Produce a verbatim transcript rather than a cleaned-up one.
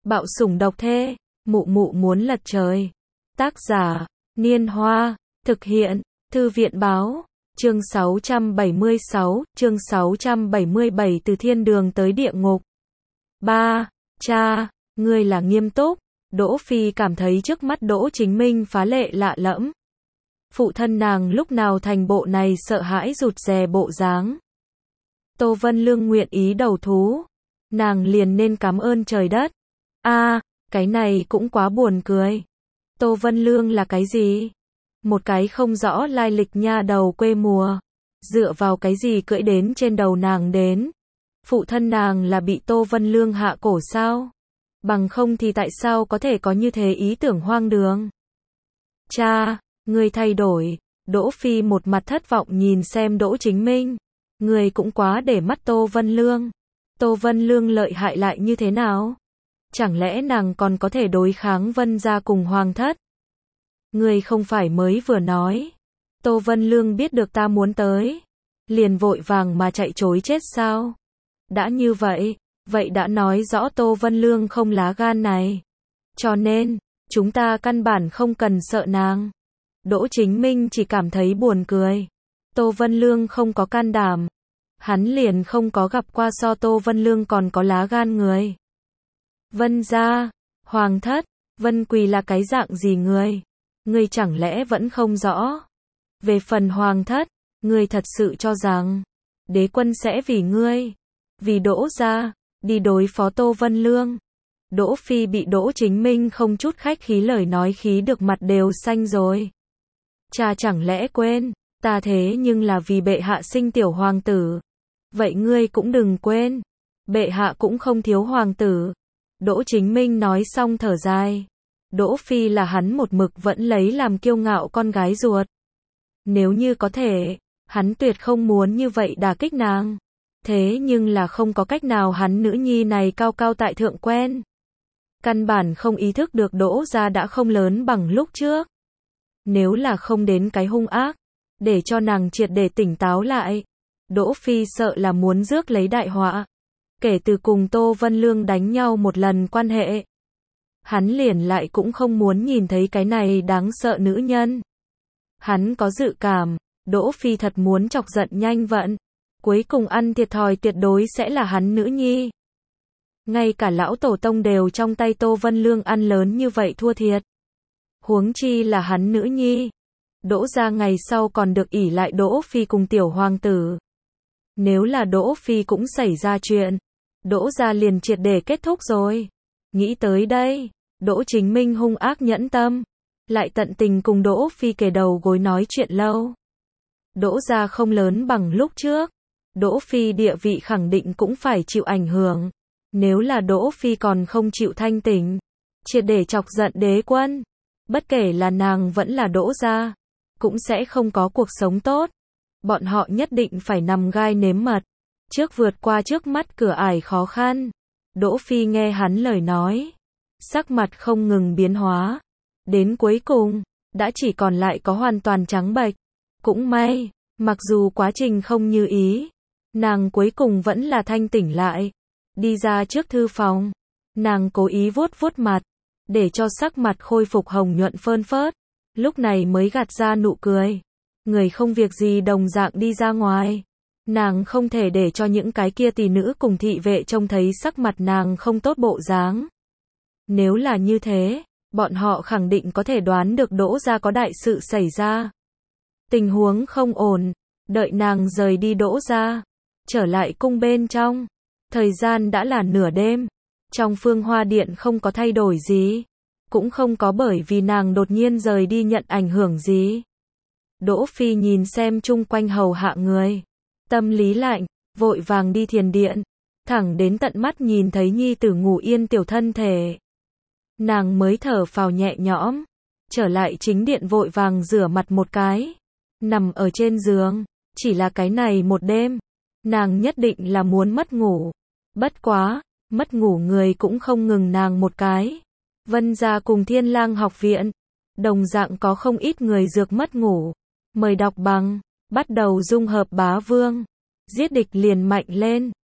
Bạo sủng độc thê, mụ mụ muốn lật trời. Tác giả, Niên Hoa, thực hiện, Thư viện báo, chương sáu trăm bảy mươi sáu, chương sáu trăm bảy mươi bảy từ thiên đường tới địa ngục. ba. Cha, ngươi là nghiêm túc. Đỗ Phi cảm thấy trước mắt Đỗ Chính Minh phá lệ lạ lẫm. Phụ thân nàng lúc nào thành bộ này sợ hãi rụt rè bộ dáng. Tô Vân Lương nguyện ý đầu thú, nàng liền nên cảm ơn trời đất. A, à, cái này cũng quá buồn cười. Tô Vân Lương là cái gì? Một cái không rõ lai lịch nha đầu quê mùa. Dựa vào cái gì cưỡi đến trên đầu nàng đến? Phụ thân nàng là bị Tô Vân Lương hạ cổ sao? Bằng không thì tại sao có thể có như thế ý tưởng hoang đường? Cha, ngươi thay đổi. Đỗ Phi một mặt thất vọng nhìn xem Đỗ Chính Minh. Ngươi cũng quá để mắt Tô Vân Lương. Tô Vân Lương lợi hại lại như thế nào? Chẳng lẽ nàng còn có thể đối kháng Vân gia cùng Hoàng thất? Ngươi không phải mới vừa nói. Tô Vân Lương biết được ta muốn tới, liền vội vàng mà chạy trối chết sao? Đã như vậy, vậy đã nói rõ Tô Vân Lương không lá gan này. Cho nên, chúng ta căn bản không cần sợ nàng. Đỗ Chính Minh chỉ cảm thấy buồn cười. Tô Vân Lương không có can đảm. Hắn liền không có gặp qua so Tô Vân Lương còn có lá gan người. Vân gia, Hoàng thất, Vân Quỳ là cái dạng gì người? Ngươi chẳng lẽ vẫn không rõ? Về phần Hoàng thất, ngươi thật sự cho rằng đế quân sẽ vì ngươi, vì Đỗ gia, đi đối phó Tô Vân Lương? Đỗ Phi bị Đỗ Chính Minh không chút khách khí lời nói khí được mặt đều xanh rồi. Cha chẳng lẽ quên, ta thế nhưng là vì bệ hạ sinh tiểu hoàng tử. Vậy ngươi cũng đừng quên, bệ hạ cũng không thiếu hoàng tử. Đỗ Chính Minh nói xong thở dài. Đỗ Phi là hắn một mực vẫn lấy làm kiêu ngạo con gái ruột. Nếu như có thể, hắn tuyệt không muốn như vậy đả kích nàng. Thế nhưng là không có cách nào, hắn nữ nhi này cao cao tại thượng quen. Căn bản không ý thức được Đỗ gia đã không lớn bằng lúc trước. Nếu là không đến cái hung ác, để cho nàng triệt để tỉnh táo lại, Đỗ Phi sợ là muốn rước lấy đại họa. Kể từ cùng Tô Vân Lương đánh nhau một lần quan hệ, hắn liền lại cũng không muốn nhìn thấy cái này đáng sợ nữ nhân. Hắn có dự cảm, Đỗ Phi thật muốn chọc giận nhanh vận. Cuối cùng ăn thiệt thòi tuyệt đối sẽ là hắn nữ nhi. Ngay cả lão tổ tông đều trong tay Tô Vân Lương ăn lớn như vậy thua thiệt. Huống chi là hắn nữ nhi. Đỗ gia ngày sau còn được ỷ lại Đỗ Phi cùng tiểu hoàng tử. Nếu là Đỗ Phi cũng xảy ra chuyện, Đỗ gia liền triệt để kết thúc rồi. Nghĩ tới đây, Đỗ Chính Minh hung ác nhẫn tâm, lại tận tình cùng Đỗ Phi kề đầu gối nói chuyện lâu. Đỗ gia không lớn bằng lúc trước, Đỗ Phi địa vị khẳng định cũng phải chịu ảnh hưởng. Nếu là Đỗ Phi còn không chịu thanh tỉnh, triệt để chọc giận đế quân, bất kể là nàng vẫn là Đỗ gia, cũng sẽ không có cuộc sống tốt. Bọn họ nhất định phải nằm gai nếm mật, trước vượt qua trước mắt cửa ải khó khăn. Đỗ Phi nghe hắn lời nói, sắc mặt không ngừng biến hóa. Đến cuối cùng, đã chỉ còn lại có hoàn toàn trắng bệch. Cũng may, mặc dù quá trình không như ý, nàng cuối cùng vẫn là thanh tỉnh lại. Đi ra trước thư phòng, nàng cố ý vuốt vuốt mặt, để cho sắc mặt khôi phục hồng nhuận phơn phớt. Lúc này mới gạt ra nụ cười. Người không việc gì đồng dạng đi ra ngoài. Nàng không thể để cho những cái kia tỷ nữ cùng thị vệ trông thấy sắc mặt nàng không tốt bộ dáng. Nếu là như thế, bọn họ khẳng định có thể đoán được Đỗ gia có đại sự xảy ra. Tình huống không ổn, đợi nàng rời đi Đỗ gia, trở lại cung bên trong. Thời gian đã là nửa đêm, trong Phương Hoa Điện không có thay đổi gì, cũng không có bởi vì nàng đột nhiên rời đi nhận ảnh hưởng gì. Đỗ Phi nhìn xem chung quanh hầu hạ người, tâm lý lạnh, vội vàng đi thiền điện, thẳng đến tận mắt nhìn thấy nhi tử ngủ yên tiểu thân thể. Nàng mới thở phào nhẹ nhõm, trở lại chính điện vội vàng rửa mặt một cái, nằm ở trên giường, chỉ là cái này một đêm, nàng nhất định là muốn mất ngủ. Bất quá, mất ngủ người cũng không ngừng nàng một cái. Vân gia cùng Thiên Lang học viện, đồng dạng có không ít người dược mất ngủ. Mời đọc bằng, bắt đầu dung hợp bá vương, giết địch liền mạnh lên.